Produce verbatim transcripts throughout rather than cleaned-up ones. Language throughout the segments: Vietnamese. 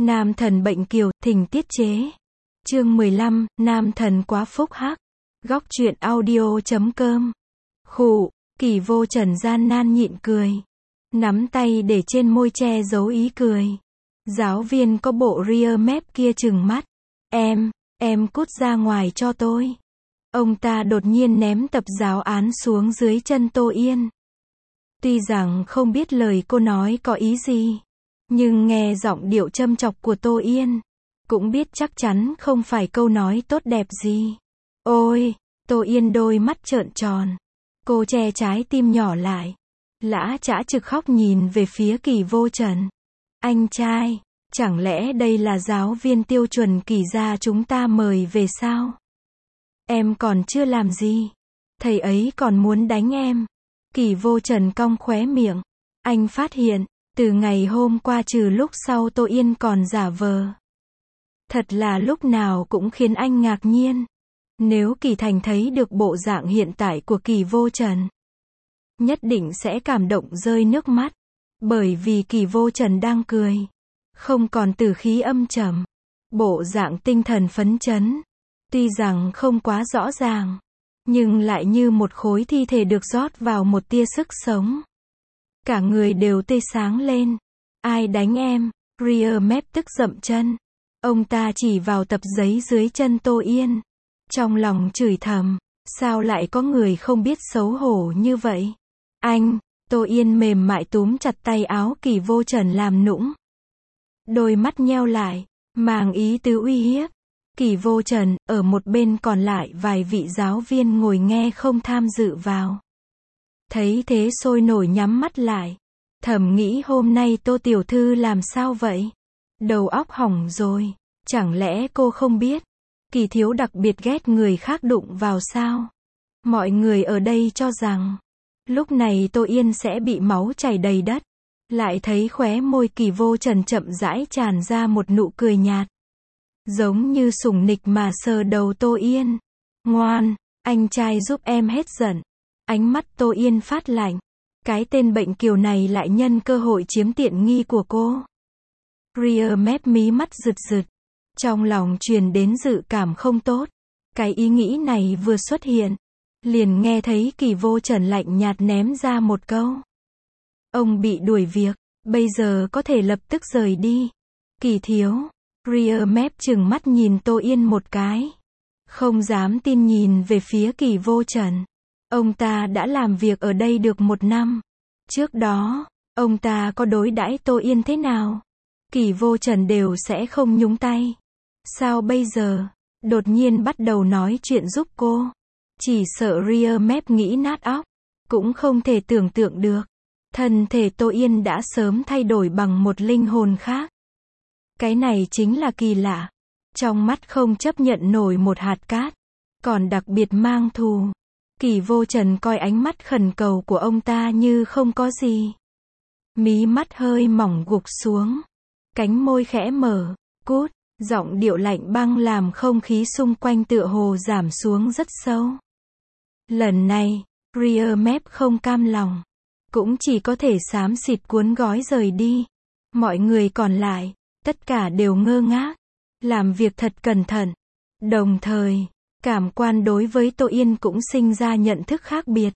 Nam thần bệnh kiều, thỉnh tiết chế. Chương mười lăm, nam thần quá phúc hắc. Góc truyện audio chấm com. Khụ, Kỳ Vô Trần gian nan nhịn cười. Nắm tay để trên môi che giấu ý cười. Giáo viên có bộ ria mép kia trừng mắt. Em, em cút ra ngoài cho tôi. Ông ta đột nhiên ném tập giáo án xuống dưới chân Tô Yên. Tuy rằng không biết lời cô nói có ý gì, nhưng nghe giọng điệu châm chọc của Tô Yên, cũng biết chắc chắn không phải câu nói tốt đẹp gì. Ôi, Tô Yên đôi mắt trợn tròn. Cô che trái tim nhỏ lại. Lã chã trực khóc nhìn về phía Kỳ Vô Trần. Anh trai, chẳng lẽ đây là giáo viên tiêu chuẩn Kỳ gia chúng ta mời về sao? Em còn chưa làm gì. Thầy ấy còn muốn đánh em. Kỳ Vô Trần cong khóe miệng. Anh phát hiện, từ ngày hôm qua trừ lúc sau Tô Yên còn giả vờ. Thật là lúc nào cũng khiến anh ngạc nhiên. Nếu Kỳ Thành thấy được bộ dạng hiện tại của Kỳ Vô Trần, nhất định sẽ cảm động rơi nước mắt. Bởi vì Kỳ Vô Trần đang cười, không còn tử khí âm trầm, bộ dạng tinh thần phấn chấn. Tuy rằng không quá rõ ràng, nhưng lại như một khối thi thể được rót vào một tia sức sống. Cả người đều tê sáng lên. Ai đánh em? Ria mép tức dậm chân. Ông ta chỉ vào tập giấy dưới chân Tô Yên. Trong lòng chửi thầm, sao lại có người không biết xấu hổ như vậy? Anh, Tô Yên mềm mại túm chặt tay áo Kỳ Vô Trần làm nũng. Đôi mắt nheo lại, màng ý tứ uy hiếp. Kỳ Vô Trần, ở một bên còn lại vài vị giáo viên ngồi nghe không tham dự vào. Thấy thế sôi nổi nhắm mắt lại. Thầm nghĩ hôm nay Tô tiểu thư làm sao vậy? Đầu óc hỏng rồi. Chẳng lẽ cô không biết? Kỳ thiếu đặc biệt ghét người khác đụng vào sao? Mọi người ở đây cho rằng, lúc này Tô Yên sẽ bị máu chảy đầy đất. Lại thấy khóe môi Kỳ Vô Trần chậm rãi tràn ra một nụ cười nhạt. Giống như sủng nịch mà sờ đầu Tô Yên. Ngoan, anh trai giúp em hết giận. Ánh mắt Tô Yên phát lạnh. Cái tên bệnh kiều này lại nhân cơ hội chiếm tiện nghi của cô. Ria mép mí mắt rực rực. Trong lòng truyền đến dự cảm không tốt. Cái ý nghĩ này vừa xuất hiện, liền nghe thấy Kỳ Vô Trần lạnh nhạt ném ra một câu. Ông bị đuổi việc, bây giờ có thể lập tức rời đi. Kỳ thiếu. Ria mép trừng mắt nhìn Tô Yên một cái. Không dám tin nhìn về phía Kỳ Vô Trần. Ông ta đã làm việc ở đây được một năm. Trước đó, ông ta có đối đãi Tô Yên thế nào? Kỳ Vô Trần đều sẽ không nhúng tay. Sao bây giờ, đột nhiên bắt đầu nói chuyện giúp cô? Chỉ sợ Ria mép nghĩ nát óc. Cũng không thể tưởng tượng được. Thân thể Tô Yên đã sớm thay đổi bằng một linh hồn khác. Cái này chính là kỳ lạ. Trong mắt không chấp nhận nổi một hạt cát. Còn đặc biệt mang thù. Kỳ Vô Trần coi ánh mắt khẩn cầu của ông ta như không có gì. Mí mắt hơi mỏng gục xuống. Cánh môi khẽ mở. Cút. Giọng điệu lạnh băng làm không khí xung quanh tựa hồ giảm xuống rất sâu. Lần này, Ria mép không cam lòng. Cũng chỉ có thể xám xịt cuốn gói rời đi. Mọi người còn lại, tất cả đều ngơ ngác. Làm việc thật cẩn thận. Đồng thời, cảm quan đối với Tô Yên cũng sinh ra nhận thức khác biệt.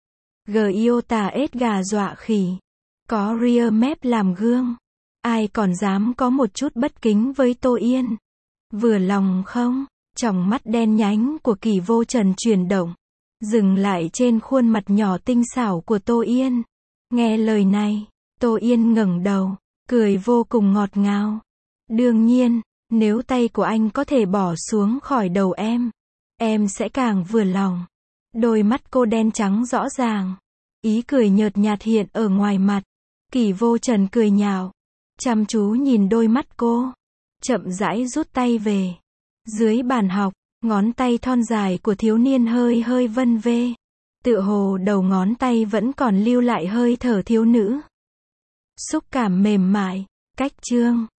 Giota ết gà dọa khỉ. Có Ria mép làm gương. Ai còn dám có một chút bất kính với Tô Yên? Vừa lòng không? Tròng mắt đen nhánh của Kỳ Vô Trần chuyển động. Dừng lại trên khuôn mặt nhỏ tinh xảo của Tô Yên. Nghe lời này, Tô Yên ngẩng đầu, cười vô cùng ngọt ngào. Đương nhiên, nếu tay của anh có thể bỏ xuống khỏi đầu em, em sẽ càng vừa lòng. Đôi mắt cô đen trắng rõ ràng. Ý cười nhợt nhạt hiện ở ngoài mặt. Kỳ Vô Trần cười nhạo. Chăm chú nhìn đôi mắt cô. Chậm rãi rút tay về. Dưới bàn học, ngón tay thon dài của thiếu niên hơi hơi vân vê. Tựa hồ đầu ngón tay vẫn còn lưu lại hơi thở thiếu nữ. Xúc cảm mềm mại, cách chương.